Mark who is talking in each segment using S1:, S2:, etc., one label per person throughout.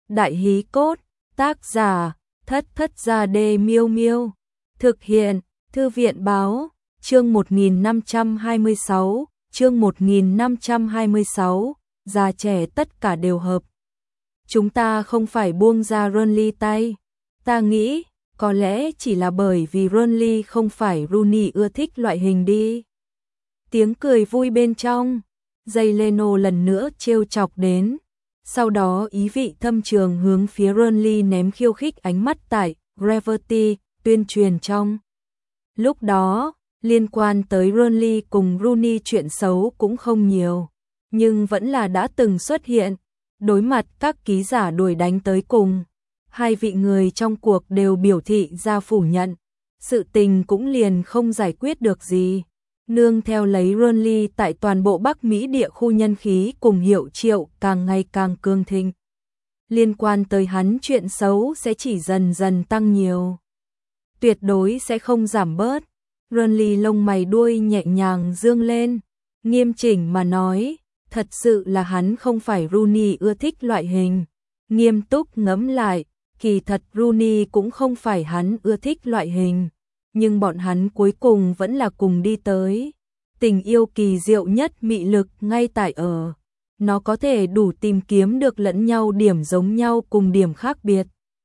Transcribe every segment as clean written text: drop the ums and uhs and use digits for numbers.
S1: Đại hí cốt, tác giả, Thất Thất Gia Đê Miêu Miêu. Thực hiện, Thư viện báo, chương 1526, chương 1526, già trẻ tất cả đều hợp. Chúng ta không phải buông ra Burnley tay. Ta nghĩ, có lẽ chỉ là bởi vì Burnley không phải Rooney ưa thích loại hình đi. Tiếng cười vui bên trong, Jay Leno lần nữa trêu chọc đến. Sau đó ý vị thâm trường hướng phía Burnley ném khiêu khích ánh mắt tại Gravity tuyên truyền trong. Lúc đó, liên quan tới Burnley cùng Rooney chuyện xấu cũng không nhiều, nhưng vẫn là đã từng xuất hiện. Đối mặt các ký giả đuổi đánh tới cùng, hai vị người trong cuộc đều biểu thị ra phủ nhận, sự tình cũng liền không giải quyết được gì. Nương theo lấy Burnley tại toàn bộ Bắc Mỹ địa khu nhân khí cùng hiệu triệu càng ngày càng cường thịnh. Liên quan tới hắn chuyện xấu sẽ chỉ dần dần tăng nhiều, tuyệt đối sẽ không giảm bớt. Burnley lông mày đuôi nhẹ nhàng dương lên, nghiêm chỉnh mà nói, thật sự là hắn không phải Rooney ưa thích loại hình. Nghiêm túc ngẫm lại, kỳ thật Rooney cũng không phải hắn ưa thích loại hình, nhưng bọn hắn cuối cùng vẫn là cùng đi tới. Tình yêu kỳ diệu nhất mị lực ngay tại ở, nó có thể đủ tìm kiếm được lẫn nhau điểm giống nhau cùng điểm khác biệt.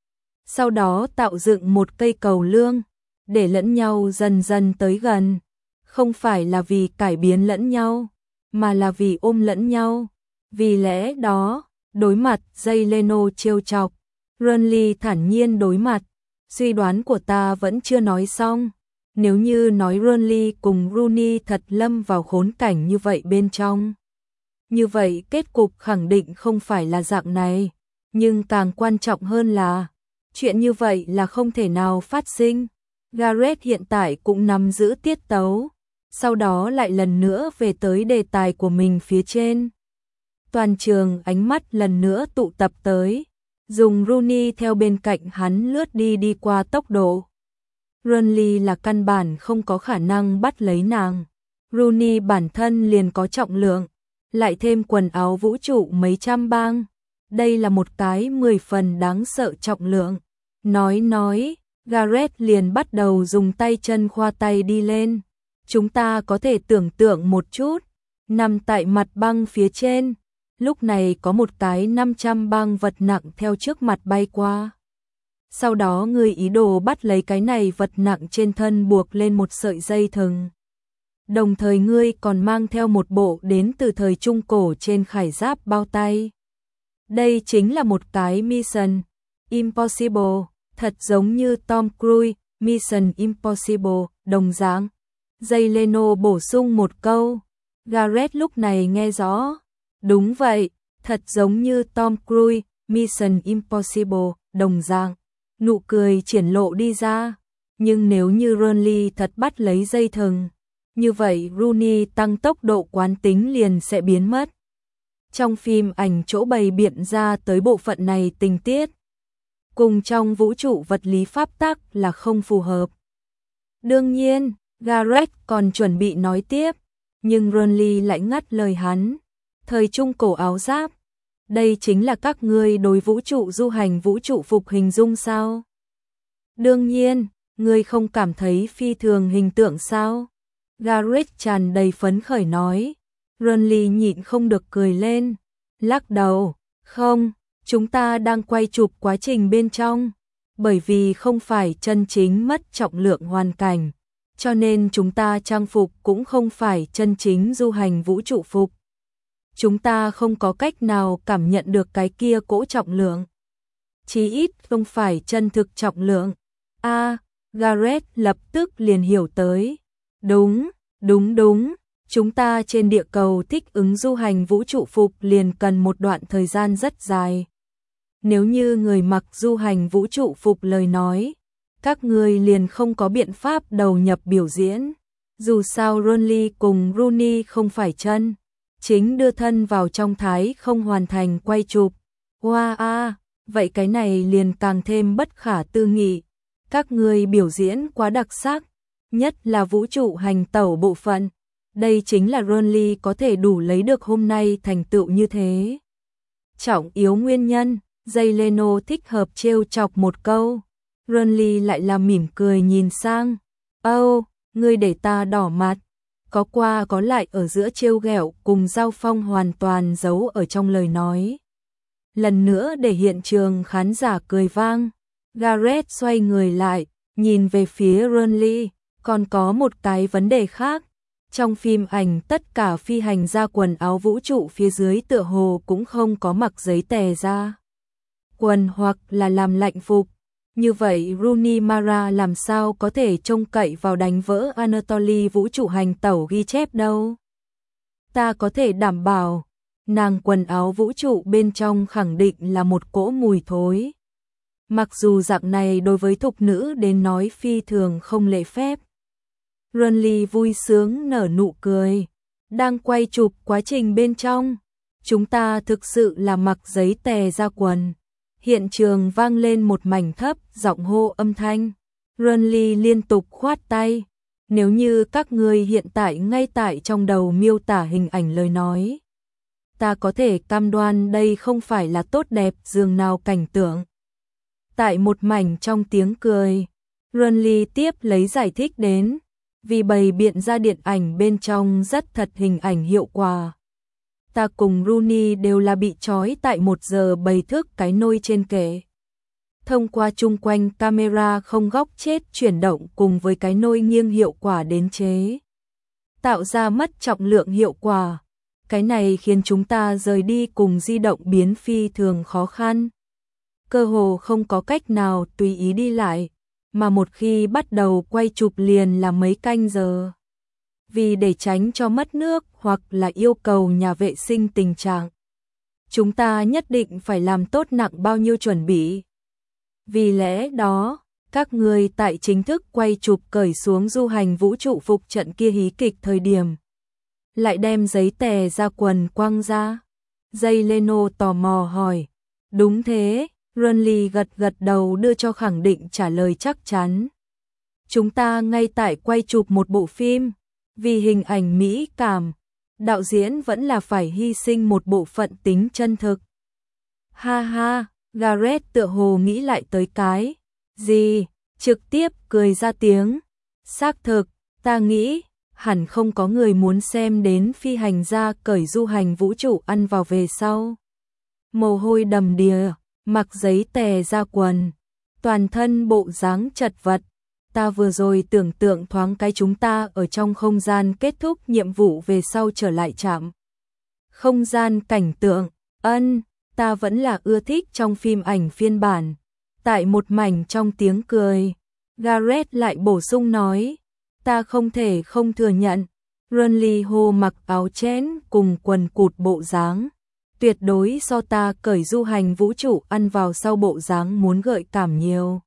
S1: Sau đó tạo dựng một cây cầu lương, để lẫn nhau dần dần tới gần, không phải là vì cải biến lẫn nhau, mà là vì ôm lẫn nhau. Vì lẽ đó, đối mặt Jay Leno trêu chọc, Burnley thản nhiên đối mặt, suy đoán của ta vẫn chưa nói xong. Nếu như nói Burnley cùng Rooney thật lâm vào khốn cảnh như vậy bên trong, như vậy kết cục khẳng định không phải là dạng này, nhưng càng quan trọng hơn là, chuyện như vậy là không thể nào phát sinh. Gareth hiện tại cũng nắm giữ tiết tấu, sau đó lại lần nữa về tới đề tài của mình phía trên. Toàn trường ánh mắt lần nữa tụ tập tới, dùng Rooney theo bên cạnh hắn lướt đi qua tốc độ. Burnley là căn bản không có khả năng bắt lấy nàng. Rooney bản thân liền có trọng lượng, lại thêm quần áo vũ trụ mấy trăm bang. Đây là một cái 10 phần đáng sợ trọng lượng. Nói, Gareth liền bắt đầu dùng tay chân khoa tay đi lên. Chúng ta có thể tưởng tượng một chút, nằm tại mặt băng phía trên, lúc này có một cái 500 bang vật nặng theo trước mặt bay qua. Sau đó người ý đồ bắt lấy cái này vật nặng trên thân buộc lên một sợi dây thừng. Đồng thời ngươi còn mang theo một bộ đến từ thời Trung Cổ trên khải giáp bao tay. Đây chính là một cái Mission Impossible, thật giống như Tom Cruise, Mission Impossible, đồng dạng. Jay Leno bổ sung một câu. Gareth lúc này nghe rõ. Đúng vậy, thật giống như Tom Cruise, Mission Impossible, đồng dạng. Nụ cười triển lộ đi ra. Nhưng nếu như Burnley thật bắt lấy dây thừng, như vậy Rooney tăng tốc độ quán tính liền sẽ biến mất. Trong phim ảnh chỗ bày biện ra tới bộ phận này tình tiết, cùng trong vũ trụ vật lý pháp tắc là không phù hợp. Đương nhiên, Gareth còn chuẩn bị nói tiếp, nhưng Burnley lại ngắt lời hắn. Thời Trung Cổ áo giáp, đây chính là các ngươi đối vũ trụ du hành vũ trụ phục hình dung sao? Đương nhiên, ngươi không cảm thấy phi thường hình tượng sao? Gareth tràn đầy phấn khởi nói. Burnley nhịn không được cười lên, lắc đầu, không, chúng ta đang quay chụp quá trình bên trong, bởi vì không phải chân chính mất trọng lượng hoàn cảnh, cho nên chúng ta trang phục cũng không phải chân chính du hành vũ trụ phục. Chúng ta không có cách nào cảm nhận được cái kia cỗ trọng lượng. Chí ít không phải chân thực trọng lượng. Gareth lập tức liền hiểu tới. Đúng. Chúng ta trên địa cầu thích ứng du hành vũ trụ phục liền cần một đoạn thời gian rất dài. Nếu như người mặc du hành vũ trụ phục lời nói, các người liền không có biện pháp đầu nhập biểu diễn. Dù sao Burnley cùng Rooney không phải chân chính đưa thân vào trong thái không hoàn thành quay chụp. Vậy cái này liền càng thêm bất khả tư nghị. Các người biểu diễn quá đặc sắc, nhất là vũ trụ hành tẩu bộ phận. Đây chính là Burnley có thể đủ lấy được hôm nay thành tựu như thế. Trọng yếu nguyên nhân, Jay Leno thích hợp trêu chọc một câu. Ronly lại là mỉm cười nhìn sang. Ngươi để ta đỏ mặt. Có qua có lại ở giữa trêu ghẹo cùng giao phong hoàn toàn giấu ở trong lời nói. Lần nữa để hiện trường khán giả cười vang. Gareth xoay người lại, nhìn về phía Ronly. Còn có một cái vấn đề khác. Trong phim ảnh tất cả phi hành gia quần áo vũ trụ phía dưới tựa hồ cũng không có mặc giấy tè ra quần hoặc là làm lạnh phục. Như vậy Rooney Mara làm sao có thể trông cậy vào đánh vỡ Anatoly vũ trụ hành tẩu ghi chép đâu. Ta có thể đảm bảo, nàng quần áo vũ trụ bên trong khẳng định là một cỗ mùi thối. Mặc dù dạng này đối với thục nữ đến nói phi thường không lễ phép. Ronly vui sướng nở nụ cười. Đang quay chụp quá trình bên trong, chúng ta thực sự là mặc giấy tè ra quần. Hiện trường vang lên một mảnh thấp giọng hô âm thanh. Ronly liên tục khoát tay. Nếu như các ngươi hiện tại ngay tại trong đầu miêu tả hình ảnh lời nói, ta có thể cam đoan đây không phải là tốt đẹp dường nào cảnh tượng. Tại một mảnh trong tiếng cười, Ronly tiếp lấy giải thích đến. Vì bày biện ra điện ảnh bên trong rất thật hình ảnh hiệu quả. Ta cùng Rooney đều là bị trói tại 1 giờ bày thức cái nôi trên kệ. Thông qua chung quanh camera không góc chết chuyển động cùng với cái nôi nghiêng hiệu quả đến chế. Tạo ra mất trọng lượng hiệu quả. Cái này khiến chúng ta rời đi cùng di động biến phi thường khó khăn. Cơ hồ không có cách nào tùy ý đi lại. Mà một khi bắt đầu quay chụp liền là mấy canh giờ. Vì để tránh cho mất nước hoặc là yêu cầu nhà vệ sinh tình trạng, chúng ta nhất định phải làm tốt nặng bao nhiêu chuẩn bị. Vì lẽ đó, các người tại chính thức quay chụp cởi xuống du hành vũ trụ phục trận kia hí kịch thời điểm, lại đem giấy tè ra quần quăng ra. Jay Leno tò mò hỏi. Đúng thế. Ronly gật đầu đưa cho khẳng định trả lời chắc chắn. Chúng ta ngay tại quay chụp một bộ phim, vì hình ảnh mỹ cảm, đạo diễn vẫn là phải hy sinh một bộ phận tính chân thực. Ha ha, Gareth tựa hồ nghĩ lại tới cái gì, trực tiếp cười ra tiếng. Xác thực, ta nghĩ hẳn không có người muốn xem đến phi hành gia cởi du hành vũ trụ ăn vào về sau. Mồ hôi đầm đìa. Mặc giấy tè ra quần, toàn thân bộ dáng chật vật. Ta vừa rồi tưởng tượng thoáng cái chúng ta ở trong không gian kết thúc nhiệm vụ về sau trở lại trạm không gian cảnh tượng. Ta vẫn là ưa thích trong phim ảnh phiên bản. Tại một mảnh trong tiếng cười, Gareth lại bổ sung nói. Ta không thể không thừa nhận, Ronly Ho mặc áo chén cùng quần cụt bộ dáng. Tuyệt đối so ta cởi du hành vũ trụ ăn vào sau bộ dáng muốn gợi cảm nhiều.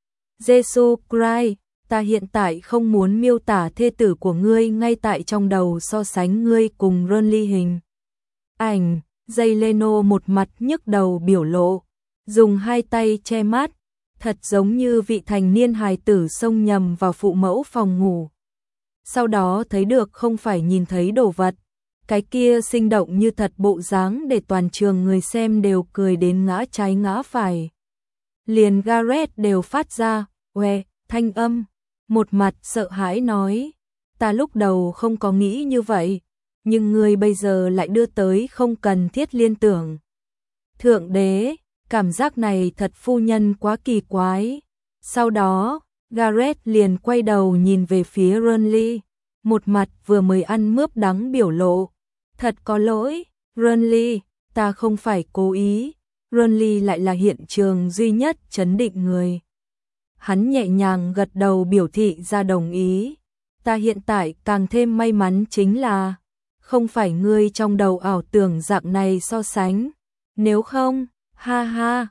S1: Jesus Christ, ta hiện tại không muốn miêu tả thê tử của ngươi ngay tại trong đầu so sánh ngươi cùng Ronly hình ảnh. Jay Leno một mặt nhức đầu biểu lộ, dùng hai tay che mắt, thật giống như vị thành niên hài tử xông nhầm vào phụ mẫu phòng ngủ. Sau đó thấy được không phải nhìn thấy đồ vật. Cái kia sinh động như thật bộ dáng để toàn trường người xem đều cười đến ngã trái ngã phải. Liền Gareth đều phát ra, oe, thanh âm. Một mặt sợ hãi nói, ta lúc đầu không có nghĩ như vậy, nhưng ngươi bây giờ lại đưa tới không cần thiết liên tưởng. Thượng đế, cảm giác này thật phu nhân quá kỳ quái. Sau đó, Gareth liền quay đầu nhìn về phía Ronly, một mặt vừa mới ăn mướp đắng biểu lộ. Thật có lỗi, Ronly, ta không phải cố ý. Ronly lại là hiện trường duy nhất trấn định người. Hắn nhẹ nhàng gật đầu biểu thị ra đồng ý. Ta hiện tại càng thêm may mắn chính là không phải ngươi trong đầu ảo tưởng dạng này so sánh. Nếu không, ha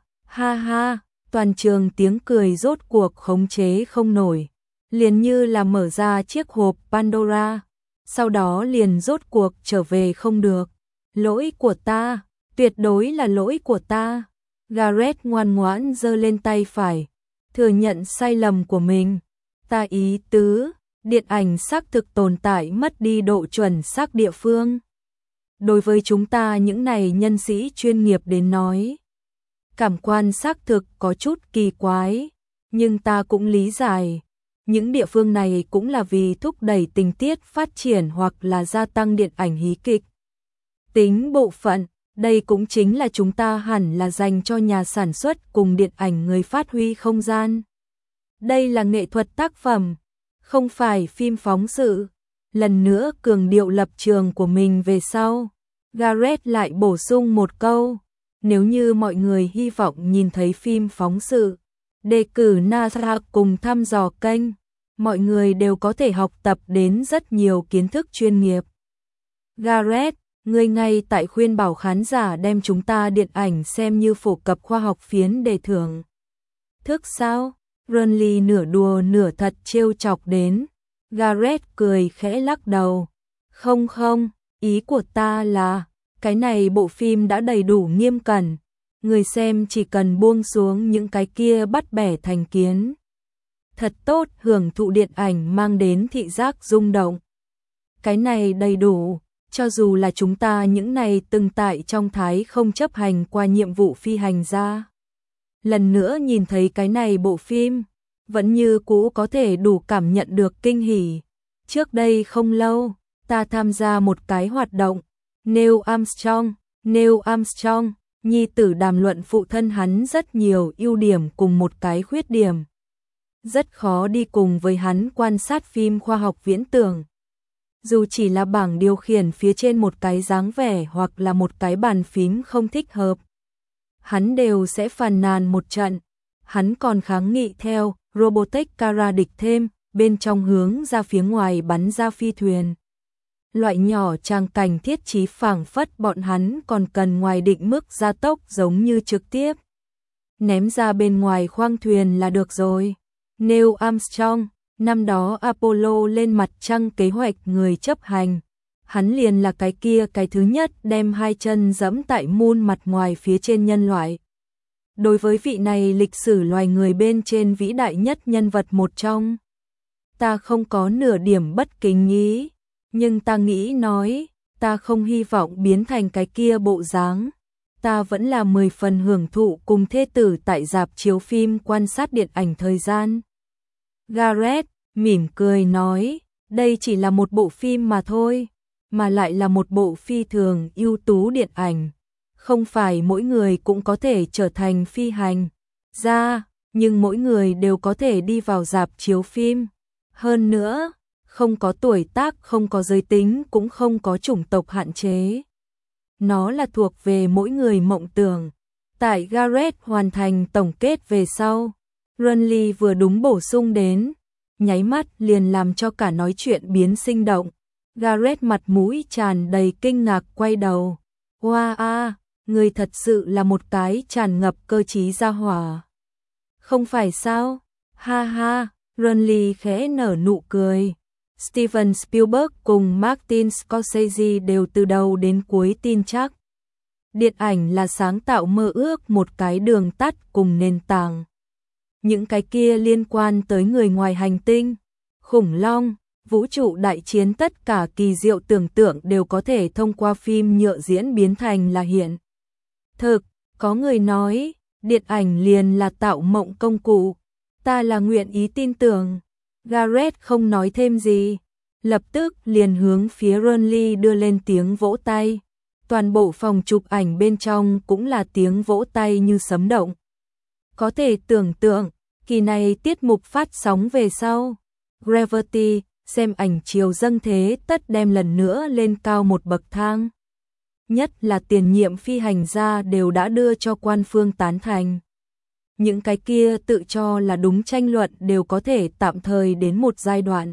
S1: ha, toàn trường tiếng cười rốt cuộc khống chế không nổi. Liền như là mở ra chiếc hộp Pandora. Sau đó liền rốt cuộc trở về không được. Lỗi của ta, tuyệt đối là lỗi của ta. Gareth ngoan ngoãn giơ lên tay phải, thừa nhận sai lầm của mình. Ta ý tứ, điện ảnh xác thực tồn tại mất đi độ chuẩn xác địa phương. Đối với chúng ta những này nhân sĩ chuyên nghiệp đến nói, Cảm quan xác thực có chút kỳ quái, nhưng ta cũng lý giải. Những địa phương này cũng là vì thúc đẩy tình tiết phát triển hoặc là gia tăng điện ảnh hí kịch. Tính bộ phận, đây cũng chính là chúng ta hẳn là dành cho nhà sản xuất cùng điện ảnh người phát huy không gian. Đây là nghệ thuật tác phẩm, không phải phim phóng sự. Lần nữa cường điệu lập trường của mình về sau. Gareth lại bổ sung một câu, nếu như mọi người hy vọng nhìn thấy phim phóng sự, đề cử NASA cùng thăm dò kênh, mọi người đều có thể học tập đến rất nhiều kiến thức chuyên nghiệp. Gareth, người ngay tại khuyên bảo khán giả đem chúng ta điện ảnh xem như phổ cập khoa học phiến để thưởng thức sao? Burnley nửa đùa nửa thật trêu chọc đến. Gareth cười khẽ lắc đầu. Không, ý của ta là, cái này bộ phim đã đầy đủ nghiêm cẩn. Người xem chỉ cần buông xuống những cái kia bắt bẻ thành kiến. Thật tốt hưởng thụ điện ảnh mang đến thị giác rung động. Cái này đầy đủ, cho dù là chúng ta những này từng tại trong thái không chấp hành qua nhiệm vụ phi hành gia. Lần nữa nhìn thấy cái này bộ phim, vẫn như cũ có thể đủ cảm nhận được kinh hỉ. Trước đây không lâu, ta tham gia một cái hoạt động, Neil Armstrong, nhi tử đàm luận phụ thân hắn rất nhiều ưu điểm cùng một cái khuyết điểm. Rất khó đi cùng với hắn quan sát phim khoa học viễn tưởng. Dù chỉ là bảng điều khiển phía trên một cái dáng vẻ hoặc là một cái bàn phím không thích hợp, hắn đều sẽ phàn nàn một trận. Hắn còn kháng nghị theo Robotech Cara địch thêm, bên trong hướng ra phía ngoài bắn ra phi thuyền. Loại nhỏ trang cảnh thiết trí phảng phất bọn hắn còn cần ngoài định mức gia tốc giống như trực tiếp ném ra bên ngoài khoang thuyền là được rồi. Neil Armstrong, năm đó Apollo lên mặt trăng kế hoạch người chấp hành, hắn liền là cái kia cái thứ nhất đem hai chân giẫm tại moon mặt ngoài phía trên nhân loại. Đối với vị này lịch sử loài người bên trên vĩ đại nhất nhân vật một trong, ta không có nửa điểm bất kính ý, nhưng ta nghĩ nói, ta không hy vọng biến thành cái kia bộ dáng. Ta vẫn là 10 phần hưởng thụ cùng thê tử tại rạp chiếu phim quan sát điện ảnh thời gian. Gareth mỉm cười nói, đây chỉ là một bộ phim mà thôi, mà lại là một bộ phi thường ưu tú điện ảnh. Không phải mỗi người cũng có thể trở thành phi hành gia, nhưng mỗi người đều có thể đi vào rạp chiếu phim. Hơn nữa, không có tuổi tác, không có giới tính, cũng không có chủng tộc hạn chế. Nó là thuộc về mỗi người mộng tưởng. Tại Gareth hoàn thành tổng kết về sau, Burnley vừa đúng bổ sung đến, nháy mắt liền làm cho cả nói chuyện biến sinh động. Gareth mặt mũi tràn đầy kinh ngạc quay đầu. Wow, người thật sự là một cái tràn ngập cơ trí gia hỏa. Không phải sao? Ha ha, Burnley khẽ nở nụ cười. Steven Spielberg cùng Martin Scorsese đều từ đầu đến cuối tin chắc. Điện ảnh là sáng tạo mơ ước một cái đường tắt cùng nền tảng. Những cái kia liên quan tới người ngoài hành tinh, khủng long, vũ trụ đại chiến, tất cả kỳ diệu tưởng tượng đều có thể thông qua phim nhựa diễn biến thành là hiện thực. Có người nói, điện ảnh liền là tạo mộng công cụ. Ta là nguyện ý tin tưởng. Gareth không nói thêm gì, lập tức liền hướng phía Burnley đưa lên tiếng vỗ tay. Toàn bộ phòng chụp ảnh bên trong cũng là tiếng vỗ tay như sấm động. Có thể tưởng tượng, kỳ này tiết mục phát sóng về sau, Gravity, xem ảnh chiều dâng thế tất đem lần nữa lên cao một bậc thang. Nhất là tiền nhiệm phi hành gia đều đã đưa cho quan phương tán thành. Những cái kia tự cho là đúng tranh luận đều có thể tạm thời đến một giai đoạn.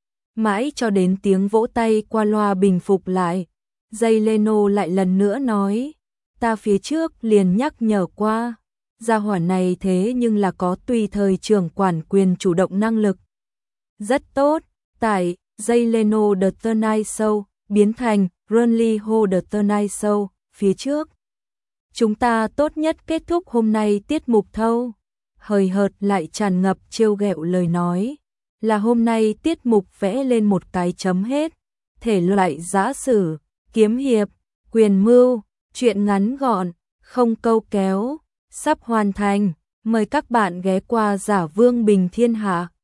S1: Mãi cho đến tiếng vỗ tay qua loa bình phục lại, Jay Leno lại lần nữa nói, ta phía trước liền nhắc nhở qua, gia hỏa này thế nhưng là có tùy thời trưởng quản quyền chủ động năng lực. Rất tốt, tại Jay Leno The Tonight Show biến thành Burnley Ho The Tonight Show phía trước. Chúng ta tốt nhất kết thúc hôm nay tiết mục thâu. Hời hợt lại tràn ngập trêu ghẹo lời nói. Là hôm nay tiết mục vẽ lên một cái chấm hết. Thể loại giã sử, kiếm hiệp, quyền mưu, chuyện ngắn gọn, không câu kéo. sắp hoàn thành. Mời các bạn ghé qua Giả Vương Bình Thiên Hạ.